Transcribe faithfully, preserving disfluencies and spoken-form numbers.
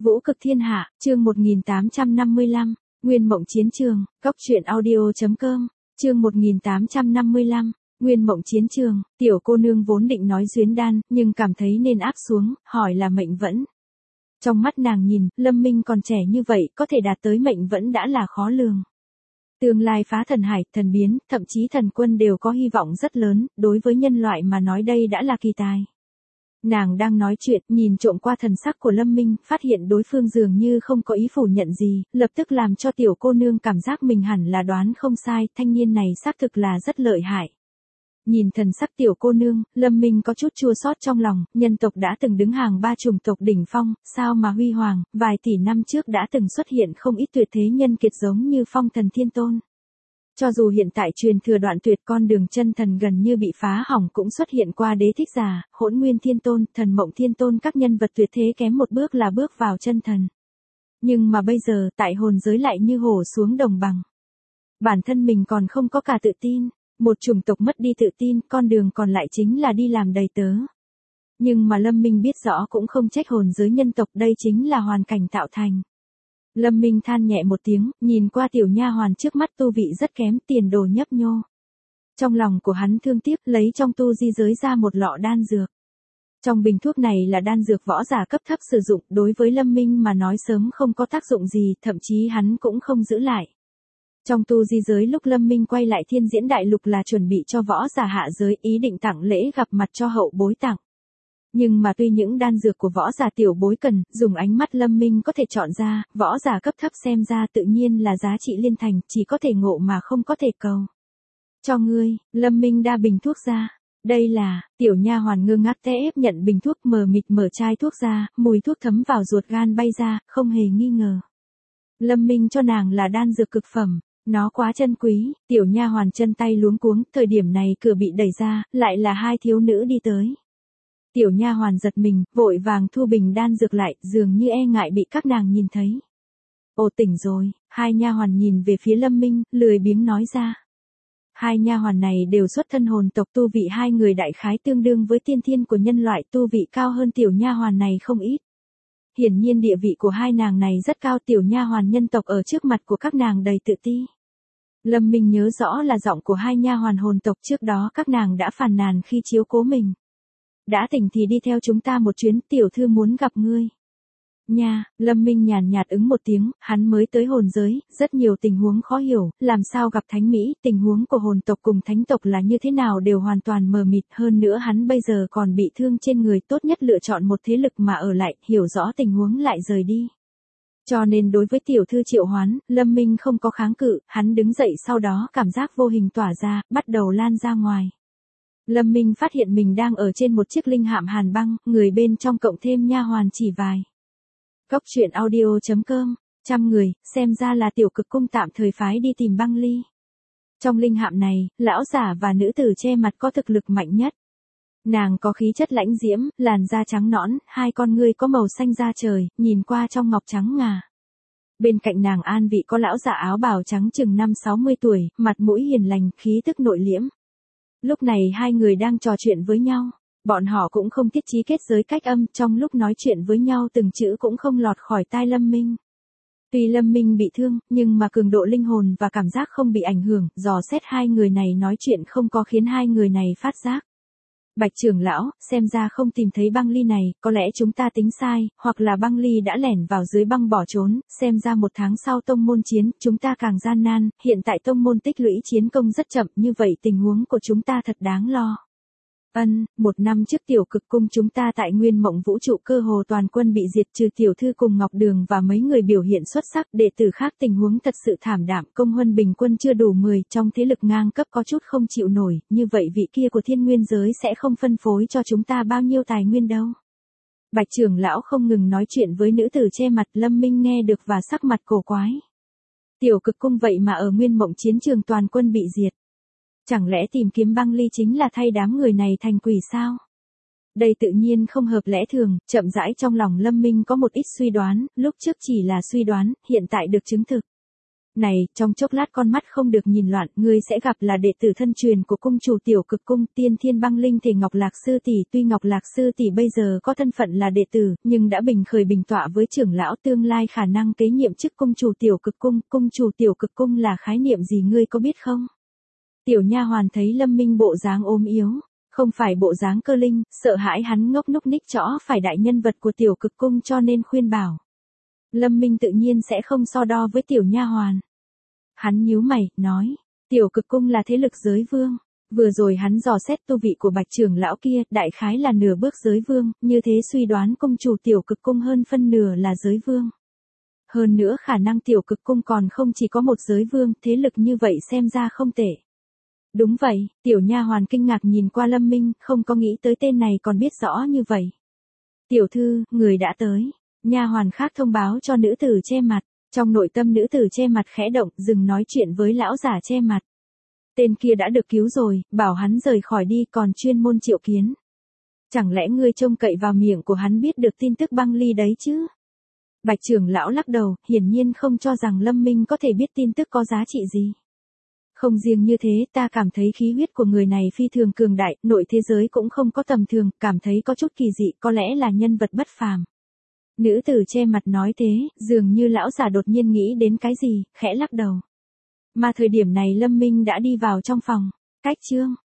Vũ cực thiên hạ, chương một nghìn tám trăm năm mươi lăm, Nguyên mộng chiến trường, Cốc truyện audio chấm com, chương một nghìn tám trăm năm mươi lăm, Nguyên mộng chiến trường, tiểu cô nương vốn định nói duyến đan, nhưng cảm thấy nên áp xuống, hỏi là mệnh vẫn. Trong mắt nàng nhìn, Lâm Minh còn trẻ như vậy, có thể đạt tới mệnh vẫn đã là khó lường. Tương lai phá thần hải, thần biến, thậm chí thần quân đều có hy vọng rất lớn, đối với nhân loại mà nói đây đã là kỳ tài. Nàng đang nói chuyện, nhìn trộm qua thần sắc của Lâm Minh, phát hiện đối phương dường như không có ý phủ nhận gì, lập tức làm cho tiểu cô nương cảm giác mình hẳn là đoán không sai, thanh niên này xác thực là rất lợi hại. Nhìn thần sắc tiểu cô nương, Lâm Minh có chút chua xót trong lòng, nhân tộc đã từng đứng hàng ba chủng tộc đỉnh phong, sao mà huy hoàng, vài tỷ năm trước đã từng xuất hiện không ít tuyệt thế nhân kiệt giống như Phong Thần Thiên Tôn. Cho dù hiện tại truyền thừa đoạn tuyệt con đường chân thần gần như bị phá hỏng cũng xuất hiện qua Đế Thích Giả, Hỗn Nguyên Thiên Tôn, Thần Mộng Thiên Tôn, các nhân vật tuyệt thế kém một bước là bước vào chân thần. Nhưng mà bây giờ tại hồn giới lại như hổ xuống đồng bằng. Bản thân mình còn không có cả tự tin, một chủng tộc mất đi tự tin, con đường còn lại chính là đi làm đầy tớ. Nhưng mà Lâm Minh biết rõ cũng không trách hồn giới nhân tộc, đây chính là hoàn cảnh tạo thành. Lâm Minh than nhẹ một tiếng, nhìn qua tiểu nha hoàn trước mắt tu vị rất kém, tiền đồ nhấp nhô. Trong lòng của hắn thương tiếc, lấy trong tu di giới ra một lọ đan dược. Trong bình thuốc này là đan dược võ giả cấp thấp sử dụng, đối với Lâm Minh mà nói sớm không có tác dụng gì, thậm chí hắn cũng không giữ lại. Trong tu di giới lúc Lâm Minh quay lại thiên diễn đại lục là chuẩn bị cho võ giả hạ giới, ý định tặng lễ gặp mặt cho hậu bối tặng. Nhưng mà tuy những đan dược của võ giả tiểu bối cần, dùng ánh mắt Lâm Minh có thể chọn ra, võ giả cấp thấp xem ra tự nhiên là giá trị liên thành, chỉ có thể ngộ mà không có thể cầu. Cho ngươi, Lâm Minh đa bình thuốc ra. Đây là, tiểu nha hoàn ngơ ngác té ép nhận bình thuốc, mờ mịt mở chai thuốc ra, mùi thuốc thấm vào ruột gan bay ra, không hề nghi ngờ. Lâm Minh cho nàng là đan dược cực phẩm. Nó quá chân quý, tiểu nha hoàn chân tay luống cuống, thời điểm này cửa bị đẩy ra, lại là hai thiếu nữ đi tới. Tiểu nha hoàn giật mình, vội vàng thu bình đan dược lại, dường như e ngại bị các nàng nhìn thấy. Ồ, tỉnh rồi, hai nha hoàn nhìn về phía Lâm Minh, lười biếng nói ra. Hai nha hoàn này đều xuất thân hồn tộc, tu vị hai người đại khái tương đương với tiên thiên của nhân loại, tu vị cao hơn tiểu nha hoàn này không ít. Hiển nhiên địa vị của hai nàng này rất cao, tiểu nha hoàn nhân tộc ở trước mặt của các nàng đầy tự ti. Lâm Minh nhớ rõ là giọng của hai nha hoàn hồn tộc, trước đó các nàng đã phàn nàn khi chiếu cố mình. Đã tỉnh thì đi theo chúng ta một chuyến, tiểu thư muốn gặp ngươi. Nha, Lâm Minh nhàn nhạt ứng một tiếng, hắn mới tới hồn giới, rất nhiều tình huống khó hiểu, làm sao gặp thánh mỹ, tình huống của hồn tộc cùng thánh tộc là như thế nào đều hoàn toàn mờ mịt, hơn nữa hắn bây giờ còn bị thương trên người, tốt nhất lựa chọn một thế lực mà ở lại, hiểu rõ tình huống lại rời đi. Cho nên đối với tiểu thư triệu hoán, Lâm Minh không có kháng cự, hắn đứng dậy sau đó cảm giác vô hình tỏa ra, bắt đầu lan ra ngoài. Lâm Minh phát hiện mình đang ở trên một chiếc linh hạm hàn băng, người bên trong cộng thêm nha hoàn chỉ vài. Cốc truyện audio chấm com, trăm người, xem ra là tiểu cực cung tạm thời phái đi tìm băng ly. Trong linh hạm này, lão giả và nữ tử che mặt có thực lực mạnh nhất. Nàng có khí chất lãnh diễm, làn da trắng nõn, hai con ngươi có màu xanh da trời, nhìn qua trong ngọc trắng ngà. Bên cạnh nàng an vị có lão giả áo bào trắng chừng năm sáu mươi tuổi, mặt mũi hiền lành, khí tức nội liễm. Lúc này hai người đang trò chuyện với nhau, bọn họ cũng không thiết trí kết giới cách âm, trong lúc nói chuyện với nhau từng chữ cũng không lọt khỏi tai Lâm Minh. Tuy Lâm Minh bị thương, nhưng mà cường độ linh hồn và cảm giác không bị ảnh hưởng, dò xét hai người này nói chuyện không có khiến hai người này phát giác. Bạch trưởng lão, xem ra không tìm thấy băng ly này, có lẽ chúng ta tính sai, hoặc là băng ly đã lẻn vào dưới băng bỏ trốn, xem ra một tháng sau tông môn chiến, chúng ta càng gian nan, hiện tại tông môn tích lũy chiến công rất chậm, như vậy tình huống của chúng ta thật đáng lo. Ân, một năm trước tiểu cực cung chúng ta tại Nguyên Mộng Vũ trụ cơ hồ toàn quân bị diệt, trừ tiểu thư cùng Ngọc Đường và mấy người biểu hiện xuất sắc, đệ tử khác tình huống thật sự thảm đạm, công huân bình quân chưa đủ mười, trong thế lực ngang cấp có chút không chịu nổi, như vậy vị kia của thiên nguyên giới sẽ không phân phối cho chúng ta bao nhiêu tài nguyên đâu. Bạch trưởng lão không ngừng nói chuyện với nữ tử che mặt, Lâm Minh nghe được và sắc mặt cổ quái. Tiểu cực cung vậy mà ở Nguyên Mộng chiến trường toàn quân bị diệt. Chẳng lẽ tìm kiếm băng ly chính là thay đám người này thành quỷ sao? Đây tự nhiên không hợp lẽ thường, chậm rãi trong lòng Lâm Minh có một ít suy đoán, lúc trước chỉ là suy đoán, hiện tại được chứng thực. Này, trong chốc lát con mắt không được nhìn loạn, ngươi sẽ gặp là đệ tử thân truyền của cung chủ Tiểu Cực Cung, Tiên Thiên Băng Linh Thể Ngọc Lạc sư tỷ. Tuy Ngọc Lạc sư tỷ bây giờ có thân phận là đệ tử, nhưng đã bình khởi bình tọa với trưởng lão, tương lai khả năng kế nhiệm chức cung chủ Tiểu Cực Cung. Cung chủ Tiểu Cực Cung là khái niệm gì ngươi có biết không? Tiểu nha hoàn thấy Lâm Minh bộ dáng ốm yếu, không phải bộ dáng cơ linh, sợ hãi hắn ngốc núc ních chõ phải đại nhân vật của Tiểu Cực Cung cho nên khuyên bảo. Lâm Minh tự nhiên sẽ không so đo với tiểu nha hoàn. Hắn nhíu mày, nói, Tiểu Cực Cung là thế lực giới vương. Vừa rồi hắn dò xét tu vị của Bạch trưởng lão kia, đại khái là nửa bước giới vương, như thế suy đoán cung chủ Tiểu Cực Cung hơn phân nửa là giới vương. Hơn nữa khả năng Tiểu Cực Cung còn không chỉ có một giới vương, thế lực như vậy xem ra không tệ. Đúng vậy, tiểu nha hoàn kinh ngạc nhìn qua Lâm Minh, không có nghĩ tới tên này còn biết rõ như vậy. Tiểu thư, người đã tới. Nha hoàn khác thông báo cho nữ tử che mặt. Trong nội tâm nữ tử che mặt khẽ động, dừng nói chuyện với lão giả che mặt. Tên kia đã được cứu rồi, bảo hắn rời khỏi đi, còn chuyên môn triệu kiến. Chẳng lẽ ngươi trông cậy vào miệng của hắn biết được tin tức băng ly đấy chứ? Bạch trưởng lão lắc đầu, hiển nhiên không cho rằng Lâm Minh có thể biết tin tức có giá trị gì. Không riêng như thế, ta cảm thấy khí huyết của người này phi thường cường đại, nội thế giới cũng không có tầm thường, cảm thấy có chút kỳ dị, có lẽ là nhân vật bất phàm. Nữ tử che mặt nói thế, dường như lão giả đột nhiên nghĩ đến cái gì, khẽ lắc đầu. Mà thời điểm này Lâm Minh đã đi vào trong phòng. Cách chương